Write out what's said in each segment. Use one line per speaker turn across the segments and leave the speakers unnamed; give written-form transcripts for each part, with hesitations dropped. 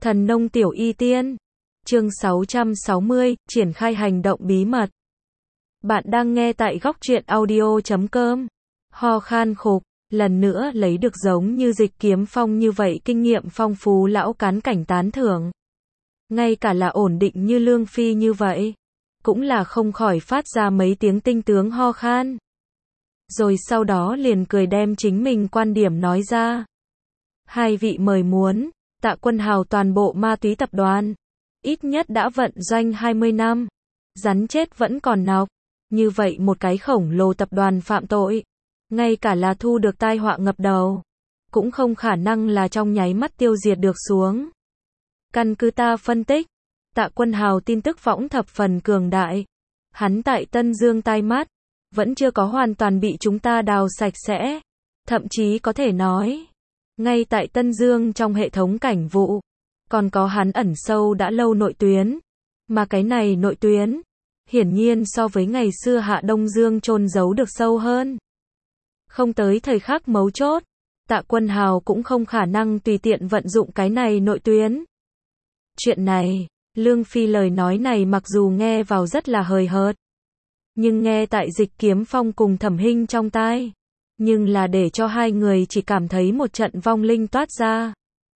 Thần nông tiểu y tiên. Chương 660, triển khai hành động bí mật. Bạn đang nghe tại góc truyện audio.com. Ho khan khục, lần nữa lấy được giống như Dịch Kiếm Phong như vậy kinh nghiệm phong phú lão cán cảnh tán thưởng. Ngay cả là ổn định như Lương Phi như vậy, cũng là không khỏi phát ra mấy tiếng tinh tướng ho khan. Rồi sau đó liền cười đem chính mình quan điểm nói ra. Hai vị mời muốn, Tạ Quân Hào toàn bộ ma túy tập đoàn, ít nhất đã vận doanh 20 năm, rắn chết vẫn còn nọc, như vậy một cái khổng lồ tập đoàn phạm tội, ngay cả là thu được tai họa ngập đầu, cũng không khả năng là trong nháy mắt tiêu diệt được xuống. Căn cứ ta phân tích, Tạ Quân Hào tin tức võng thập phần cường đại, hắn tại Tân Dương tai mắt, vẫn chưa có hoàn toàn bị chúng ta đào sạch sẽ, thậm chí có thể nói, ngay tại Tân Dương trong hệ thống cảnh vụ, còn có hắn ẩn sâu đã lâu nội tuyến, mà cái này nội tuyến, hiển nhiên so với ngày xưa Hạ Đông Dương chôn giấu được sâu hơn. Không tới thời khắc mấu chốt, Tạ Quân Hào cũng không khả năng tùy tiện vận dụng cái này nội tuyến. Chuyện này, Lương Phi lời nói này mặc dù nghe vào rất là hời hợt, nhưng nghe tại Dịch Kiếm Phong cùng Thẩm Hinh trong tai, nhưng là để cho hai người chỉ cảm thấy một trận vong linh toát ra.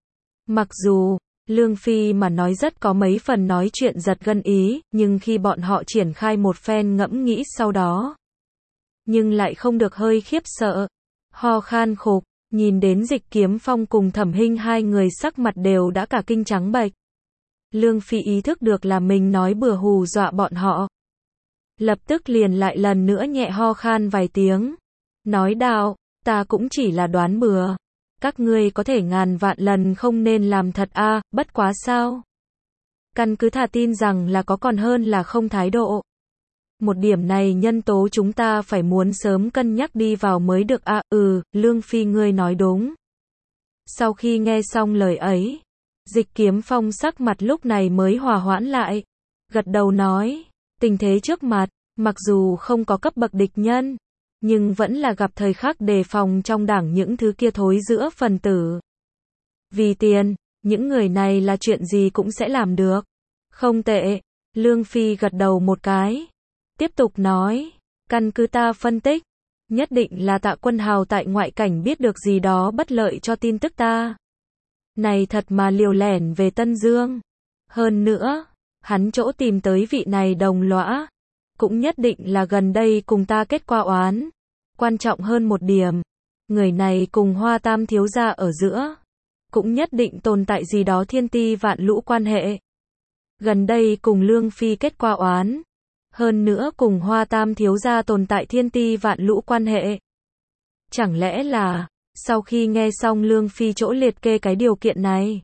Mặc dù, Lương Phi mà nói rất có mấy phần nói chuyện giật gân ý, nhưng khi bọn họ triển khai một phen ngẫm nghĩ sau đó, nhưng lại không được hơi khiếp sợ. Ho khan khục, nhìn đến Dịch Kiếm Phong cùng Thẩm Hinh hai người sắc mặt đều đã cả kinh trắng bệch. Lương Phi ý thức được là mình nói bừa hù dọa bọn họ. Lập tức liền lại lần nữa nhẹ ho khan vài tiếng. Nói đạo, ta cũng chỉ là đoán bừa. Các ngươi có thể ngàn vạn lần không nên làm thật a, bất quá sao? Căn cứ thà tin rằng là có còn hơn là không thái độ. Một điểm này nhân tố chúng ta phải muốn sớm cân nhắc đi vào mới được a. Lương Phi ngươi nói đúng. Sau khi nghe xong lời ấy, Dịch Kiếm Phong sắc mặt lúc này mới hòa hoãn lại. Gật đầu nói, tình thế trước mặt, mặc dù không có cấp bậc địch nhân, nhưng vẫn là gặp thời khắc đề phòng trong đảng những thứ kia thối giữa phần tử. Vì tiền, những người này là chuyện gì cũng sẽ làm được. Không tệ, Lương Phi gật đầu một cái. Tiếp tục nói, căn cứ ta phân tích, nhất định là Tạ Quân Hào tại ngoại cảnh biết được gì đó bất lợi cho tin tức ta. Này thật mà liều lẻn về Tân Dương. Hơn nữa, hắn chỗ tìm tới vị này đồng lõa, cũng nhất định là gần đây cùng ta kết qua oán. Quan trọng hơn một điểm, người này cùng Hoa Tam thiếu gia ở giữa, cũng nhất định tồn tại gì đó thiên ti vạn lũ quan hệ. Gần đây cùng Lương Phi kết qua oán, hơn nữa cùng Hoa Tam thiếu gia tồn tại thiên ti vạn lũ quan hệ. Chẳng lẽ là, sau khi nghe xong Lương Phi chỗ liệt kê cái điều kiện này,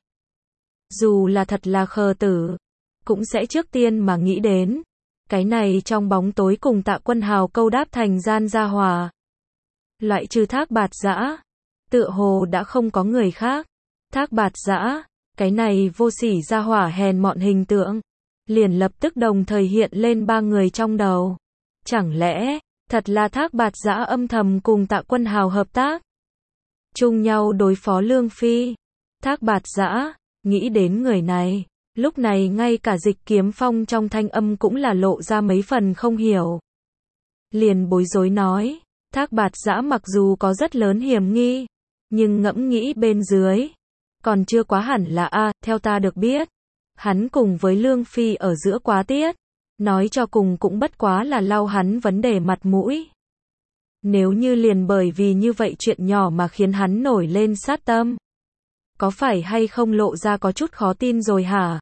dù là thật là khờ tử, cũng sẽ trước tiên mà nghĩ đến, cái này trong bóng tối cùng Tạ Quân Hào câu đáp thành gian gia hòa. Loại trừ Thác Bạt Giã, tựa hồ đã không có người khác. Thác Bạt Giã, cái này vô sỉ gia hỏa hèn mọn hình tượng, liền lập tức đồng thời hiện lên ba người trong đầu. Chẳng lẽ, thật là Thác Bạt Giã âm thầm cùng Tạ Quân Hào hợp tác, chung nhau đối phó Lương Phi? Thác Bạt Giã, nghĩ đến người này, lúc này ngay cả Dịch Kiếm Phong trong thanh âm cũng là lộ ra mấy phần không hiểu. Liền bối rối nói, Thác Bạt Giã mặc dù có rất lớn hiểm nghi, nhưng ngẫm nghĩ bên dưới, còn chưa quá hẳn là theo ta được biết, hắn cùng với Lương Phi ở giữa quá tiết, nói cho cùng cũng bất quá là lau hắn vấn đề mặt mũi. Nếu như liền bởi vì như vậy chuyện nhỏ mà khiến hắn nổi lên sát tâm, có phải hay không lộ ra có chút khó tin rồi hả?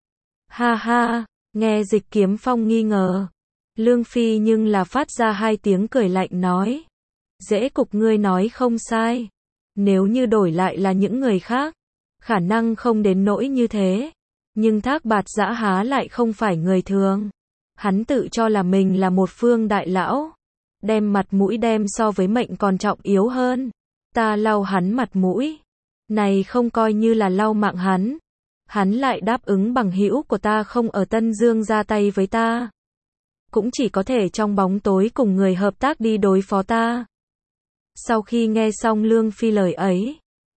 Ha ha, nghe Dịch Kiếm Phong nghi ngờ, Lương Phi nhưng là phát ra hai tiếng cười lạnh nói, dễ cục ngươi nói không sai, nếu như đổi lại là những người khác, khả năng không đến nỗi như thế, nhưng Thác Bạt Giã há lại không phải người thường, hắn tự cho là mình là một phương đại lão, đem mặt mũi đem so với mệnh còn trọng yếu hơn, ta lau hắn mặt mũi, này không coi như là lau mạng hắn lại đáp ứng bằng hữu của ta không ở Tân Dương ra tay với ta, cũng chỉ có thể trong bóng tối cùng người hợp tác đi đối phó ta. Sau khi nghe xong Lương Phi lời ấy,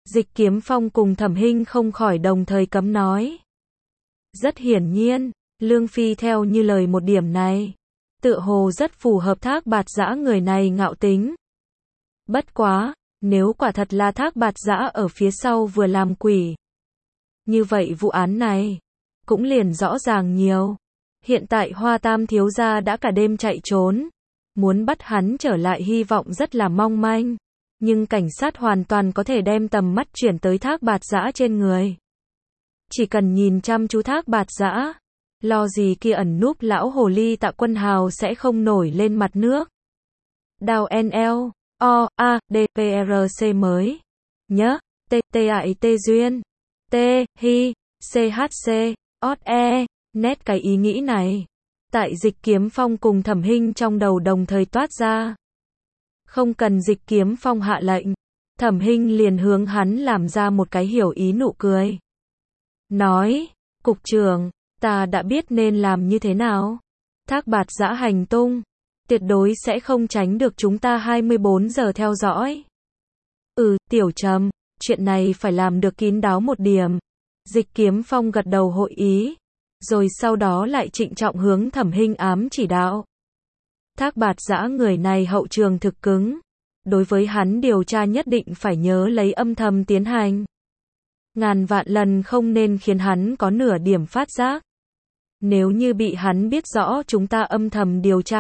Dịch Kiếm Phong cùng Thẩm Hinh không khỏi đồng thời cấm nói. Rất hiển nhiên, Lương Phi theo như lời một điểm này, tựa hồ rất phù hợp Thác Bạt Dã người này ngạo tính. Bất quá, nếu quả thật là Thác Bạt Dã ở phía sau vừa làm quỷ, như vậy vụ án này cũng liền rõ ràng nhiều. Hiện tại Hoa Tam thiếu gia đã cả đêm chạy trốn, muốn bắt hắn trở lại hy vọng rất là mong manh, nhưng cảnh sát hoàn toàn có thể đem tầm mắt chuyển tới Thác Bạt Dã trên người. Chỉ cần nhìn chăm chú Thác Bạt Dã, lo gì kia ẩn núp lão hồ ly Tạ Quân Hào sẽ không nổi lên mặt nước. Đào NL, O, A, D, P, R, C mới. Nhớ, T, T, A, T duyên. T, Hi, C, H, C, Ot, E, nét cái ý nghĩ này. Tại Dịch Kiếm Phong cùng Thẩm Hinh trong đầu đồng thời toát ra. Không cần Dịch Kiếm Phong hạ lệnh, Thẩm Hinh liền hướng hắn làm ra một cái hiểu ý nụ cười. Nói, cục trưởng, ta đã biết nên làm như thế nào. Thác Bạt Dã hành tung, tuyệt đối sẽ không tránh được chúng ta 24 giờ theo dõi. Tiểu Trầm, chuyện này phải làm được kín đáo một điểm. Dịch Kiếm Phong gật đầu hội ý, rồi sau đó lại trịnh trọng hướng Thẩm Hinh ám chỉ đạo. Thác Bạt Dã người này hậu trường thực cứng, đối với hắn điều tra nhất định phải nhớ lấy âm thầm tiến hành. Ngàn vạn lần không nên khiến hắn có nửa điểm phát giác. Nếu như bị hắn biết rõ chúng ta âm thầm điều tra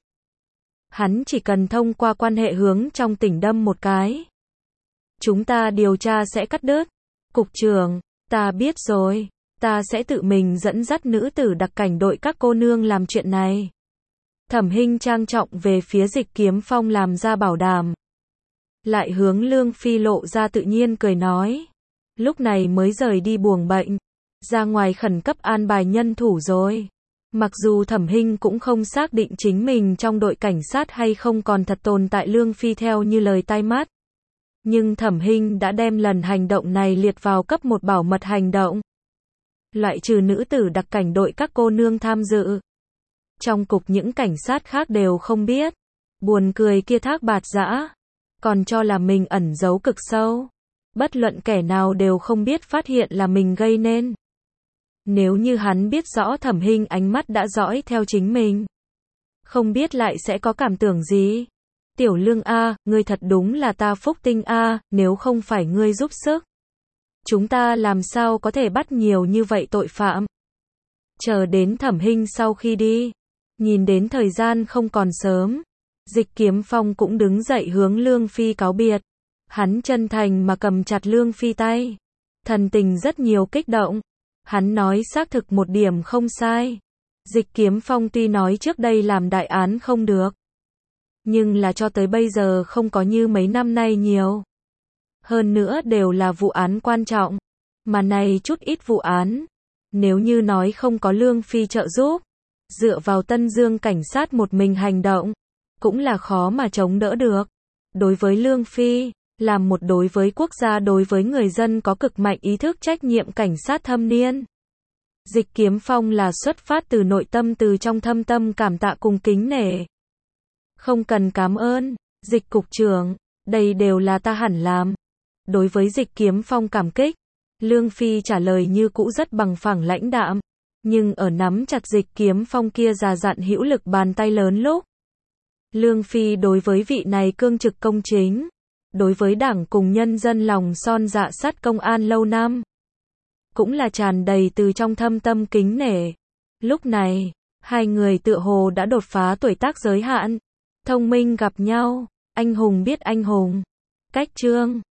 hắn chỉ cần thông qua quan hệ hướng trong tỉnh đâm một cái, chúng ta điều tra sẽ cắt đứt. Cục trưởng, ta biết rồi, ta sẽ tự mình dẫn dắt nữ tử đặc cảnh đội các cô nương làm chuyện này. Thẩm Hinh trang trọng về phía Dịch Kiếm Phong làm ra bảo đảm. Lại hướng Lương Phi lộ ra tự nhiên cười nói. Lúc này mới rời đi buồng bệnh, ra ngoài khẩn cấp an bài nhân thủ rồi. Mặc dù Thẩm Hinh cũng không xác định chính mình trong đội cảnh sát hay không còn thật tồn tại Lương Phi theo như lời tai mắt. Nhưng Thẩm Hinh đã đem lần hành động này liệt vào cấp 1 bảo mật hành động. Loại trừ nữ tử đặc cảnh đội các cô nương tham dự. Trong cục những cảnh sát khác đều không biết. Buồn cười kia Thác Bạt Dã, còn cho là mình ẩn giấu cực sâu. Bất luận kẻ nào đều không biết phát hiện là mình gây nên. Nếu như hắn biết rõ Thẩm Hinh ánh mắt đã dõi theo chính mình, không biết lại sẽ có cảm tưởng gì. Tiểu Lương A, ngươi thật đúng là ta phúc tinh A, nếu không phải ngươi giúp sức, chúng ta làm sao có thể bắt nhiều như vậy tội phạm. Chờ đến Thẩm Hinh sau khi đi, nhìn đến thời gian không còn sớm, Dịch Kiếm Phong cũng đứng dậy hướng Lương Phi cáo biệt. Hắn chân thành mà cầm chặt Lương Phi tay, thần tình rất nhiều kích động. Hắn nói xác thực một điểm không sai. Dịch Kiếm Phong tuy nói trước đây làm đại án không được, nhưng là cho tới bây giờ không có như mấy năm nay nhiều. Hơn nữa đều là vụ án quan trọng, mà này chút ít vụ án, nếu như nói không có Lương Phi trợ giúp, dựa vào Tân Dương cảnh sát một mình hành động, cũng là khó mà chống đỡ được. Đối với Lương Phi, làm một đối với quốc gia đối với người dân có cực mạnh ý thức trách nhiệm cảnh sát thâm niên. Dịch Kiếm Phong là xuất phát từ nội tâm từ trong thâm tâm cảm tạ cùng kính nể. Không cần cảm ơn, Dịch cục trưởng, đây đều là ta hẳn làm. Đối với Dịch Kiếm Phong cảm kích, Lương Phi trả lời như cũ rất bằng phẳng lãnh đạm, nhưng ở nắm chặt Dịch Kiếm Phong kia già dặn hữu lực bàn tay lớn lúc. Lương Phi đối với vị này cương trực công chính, đối với đảng cùng nhân dân lòng son dạ sắt công an lâu năm, cũng là tràn đầy từ trong thâm tâm kính nể. Lúc này, hai người tựa hồ đã đột phá tuổi tác giới hạn, thông minh gặp nhau, anh hùng biết anh hùng. Cách chương